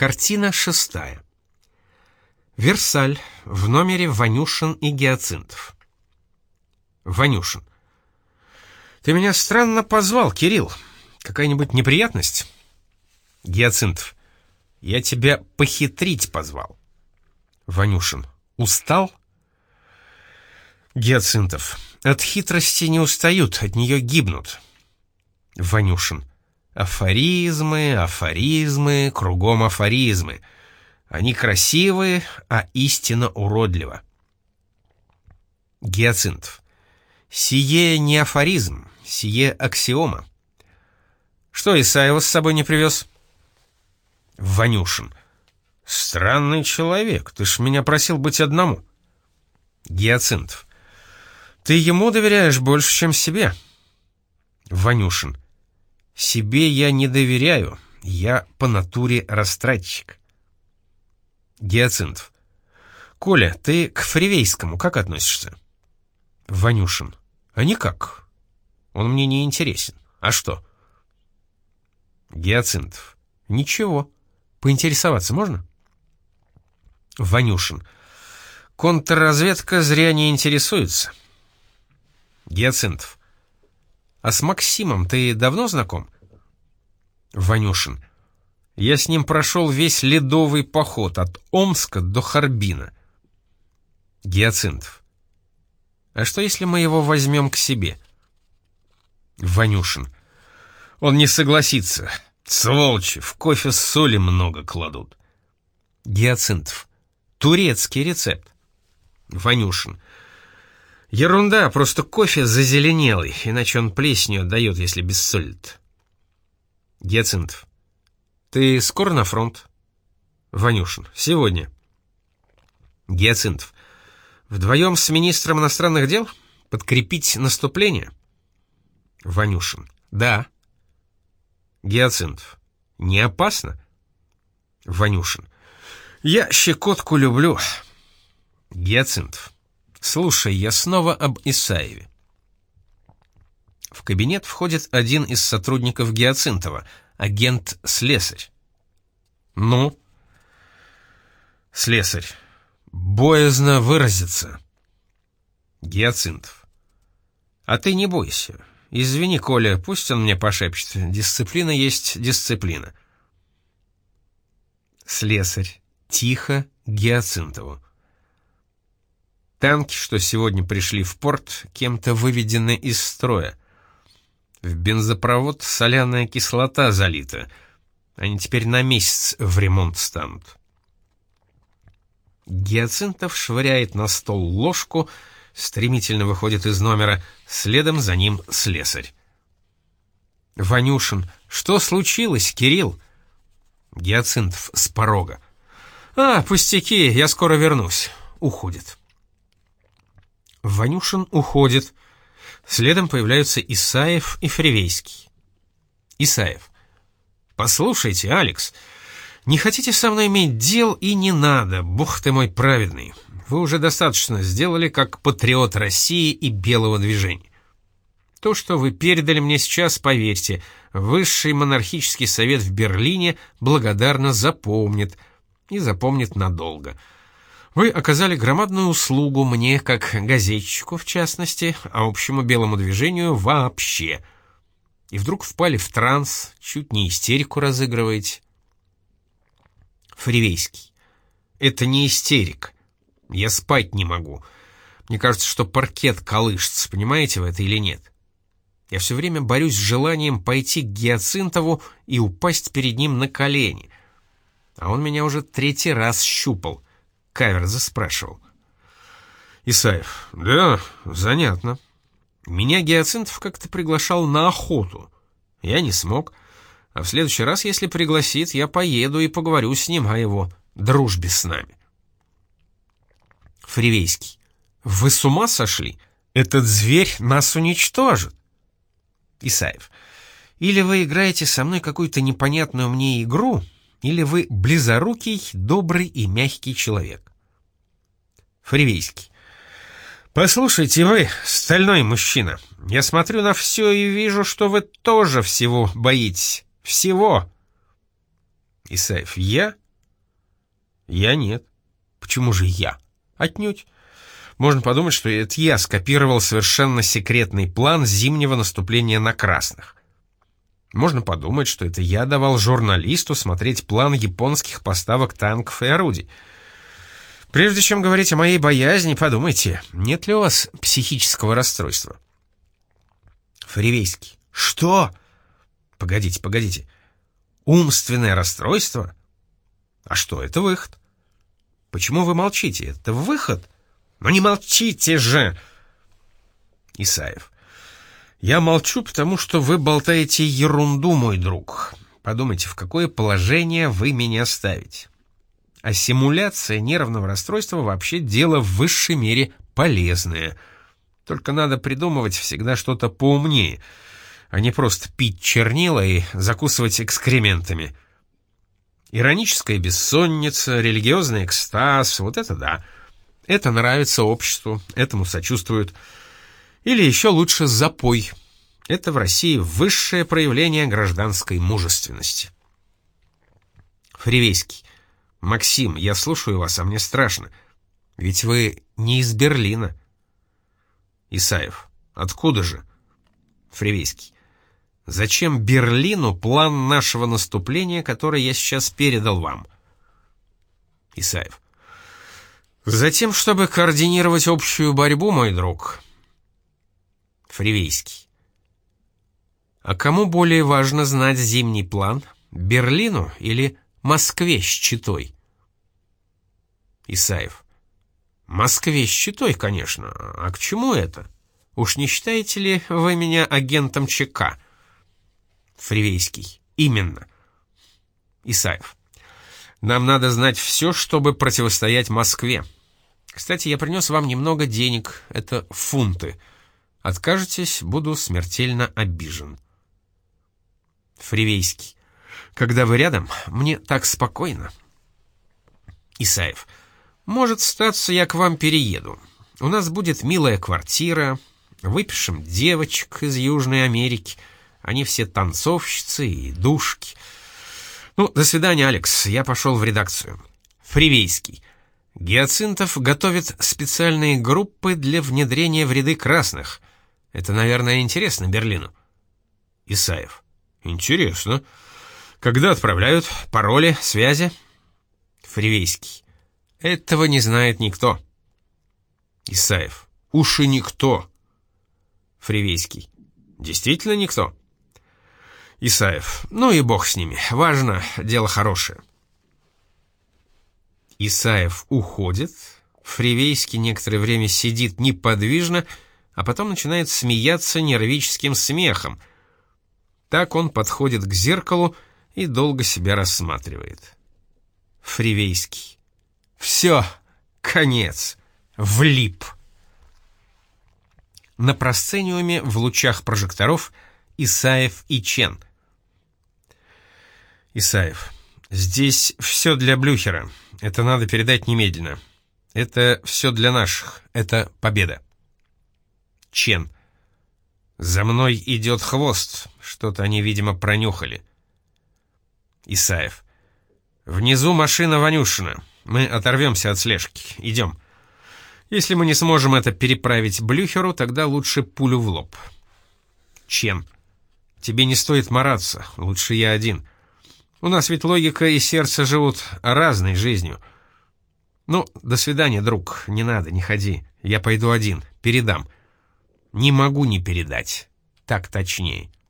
Картина 6. Версаль. В номере Ванюшин и Гиацинтов. Ванюшин. Ты меня странно позвал, Кирилл. Какая-нибудь неприятность? Гиацинтов. Я тебя похитрить позвал. Ванюшин. Устал? Гиацинтов. От хитрости не устают, от нее гибнут. Ванюшин. Афоризмы, афоризмы, кругом афоризмы. Они красивые, а истина уродлива. Гиацинтов. Сие не афоризм, сие аксиома. Что, Исаева с собой не привез? Ванюшин. Странный человек, ты ж меня просил быть одному. Гиацинтов. Ты ему доверяешь больше, чем себе. Ванюшин. Себе я не доверяю, я по натуре растратчик. Гиацинтов. Коля, ты к Фривейскому как относишься? Ванюшин. А никак. Он мне не интересен. А что? Гиацинтов. Ничего. Поинтересоваться можно? Ванюшин. Контрразведка зря не интересуется. Гиацинтов. А с Максимом ты давно знаком? Ванюшин. Я с ним прошел весь ледовый поход от Омска до Харбина. Гиацинтов. А что, если мы его возьмем к себе? Ванюшин. Он не согласится. Сволочи, в кофе соли много кладут. Гиацинтов. Турецкий рецепт. Ванюшин. Ерунда, просто кофе зазеленелый, иначе он плесенью отдает, если без соли-то. Гиацинтов. Ты скоро на фронт? Ванюшин. Сегодня. Гиацинтов. Вдвоем с министром иностранных дел? Подкрепить наступление? Ванюшин. Да. Гиацинтов. Не опасно? Ванюшин. Я щекотку люблю. Гиацинтов. Слушай, я снова об Исаеве. В кабинет входит один из сотрудников Гиацинтова, агент-слесарь. Ну? Слесарь. Боязно выразиться. Гиацинтов. А ты не бойся. Извини, Коля, пусть он мне пошепчет. Дисциплина есть дисциплина. Слесарь. Тихо Гиацинтову. Танки, что сегодня пришли в порт, кем-то выведены из строя. В бензопровод соляная кислота залита. Они теперь на месяц в ремонт станут. Гиацинтов швыряет на стол ложку, стремительно выходит из номера, следом за ним слесарь. Ванюшин. Что случилось, Кирилл? Гиацинтов с порога. Пустяки, я скоро вернусь. Уходит. Ванюшин уходит. Следом появляются Исаев и Фривейский. Исаев. Послушайте, Алекс, не хотите со мной иметь дел и не надо, бог ты мой праведный. Вы уже достаточно сделали как патриот России и белого движения. То, что вы передали мне сейчас, поверьте, высший монархический совет в Берлине благодарно запомнит, и запомнит надолго. Вы оказали громадную услугу мне, как газетчику в частности, а общему белому движению вообще. И вдруг впали в транс, чуть не истерику разыгрываете. Фривейский. Это не истерика. Я спать не могу. Мне кажется, что паркет колышется, понимаете вы это или нет? Я все время борюсь с желанием пойти к Гиацинтову и упасть перед ним на колени. А он меня уже 3-й раз щупал. Каверза спрашивал. Исаев. Да, занятно. Меня Гиацинтов как-то приглашал на охоту. Я не смог. А в следующий раз, если пригласит, я поеду и поговорю с ним о его дружбе с нами. Фривейский. Вы с ума сошли? Этот зверь нас уничтожит. Исаев. Или вы играете со мной какую-то непонятную мне игру, или вы близорукий, добрый и мягкий человек. Фривейский. Послушайте вы, стальной мужчина, я смотрю на все и вижу, что вы тоже всего боитесь. Всего. Исаев. Я? Я нет. Почему же я? Отнюдь. Можно подумать, что это я скопировал совершенно секретный план зимнего наступления на красных. Можно подумать, что это я давал журналисту смотреть план японских поставок танков и орудий. Прежде чем говорить о моей боязни, подумайте, нет ли у вас психического расстройства? Фривейский. Что? Погодите. Умственное расстройство? А что, это выход. Почему вы молчите? Это выход. Но не молчите же! Исаев. Я молчу, потому что вы болтаете ерунду, мой друг. Подумайте, в какое положение вы меня ставите. А симуляция нервного расстройства вообще дело в высшей мере полезное. Только надо придумывать всегда что-то поумнее, а не просто пить чернила и закусывать экскрементами. Ироническая бессонница, религиозный экстаз — вот это да. Это нравится обществу, этому сочувствуют. Или еще лучше запой. Это в России высшее проявление гражданской мужественности. Фривейский. Максим, я слушаю вас, а мне страшно. Ведь вы не из Берлина. Исаев. Откуда же? Фривейский. Зачем Берлину план нашего наступления, который я сейчас передал вам? Исаев. Затем, чтобы координировать общую борьбу, мой друг. Фривейский. А кому более важно знать зимний план? Берлину или Москве с Читой? Исаев. Москве с Читой, конечно. А к чему это? Уж не считаете ли вы меня агентом ЧК? Фривейский. Именно. Исаев. Нам надо знать все, чтобы противостоять Москве. Кстати, я принес вам немного денег. Это фунты. Откажетесь, буду смертельно обижен. Фривейский. Когда вы рядом, мне так спокойно. Исаев. Может статься, я к вам перееду. У нас будет милая квартира. Выпишем девочек из Южной Америки. Они все танцовщицы и душки. Ну, до свидания, Алекс. Я пошел в редакцию. Фривейский. Гиацинтов готовит специальные группы для внедрения в ряды красных. Это, наверное, интересно Берлину. Исаев. Интересно. Когда отправляют? Пароли, связи? Фривейский. Этого не знает никто. Исаев. Уж и никто. Фривейский. Действительно никто? Исаев. Ну и бог с ними. Важно, дело хорошее. Исаев уходит. Фривейский некоторое время сидит неподвижно, а потом начинает смеяться нервическим смехом. Так он подходит к зеркалу и долго себя рассматривает. Фривейский. Все, конец. Влип. На просцениуме в лучах прожекторов Исаев и Чен. Исаев. Здесь все для Блюхера. Это надо передать немедленно. Это все для наших. Это победа. Чен. За мной идет хвост. Что-то они, видимо, пронюхали. Исаев. Внизу машина Ванюшина. Мы оторвемся от слежки. Идем. Если мы не сможем это переправить Блюхеру, тогда лучше пулю в лоб. Чен. Тебе не стоит мараться. Лучше я один. У нас ведь логика и сердце живут разной жизнью. Ну, до свидания, друг. Не надо, не ходи. Я пойду один. Передам. Не могу не передать. Так точнее.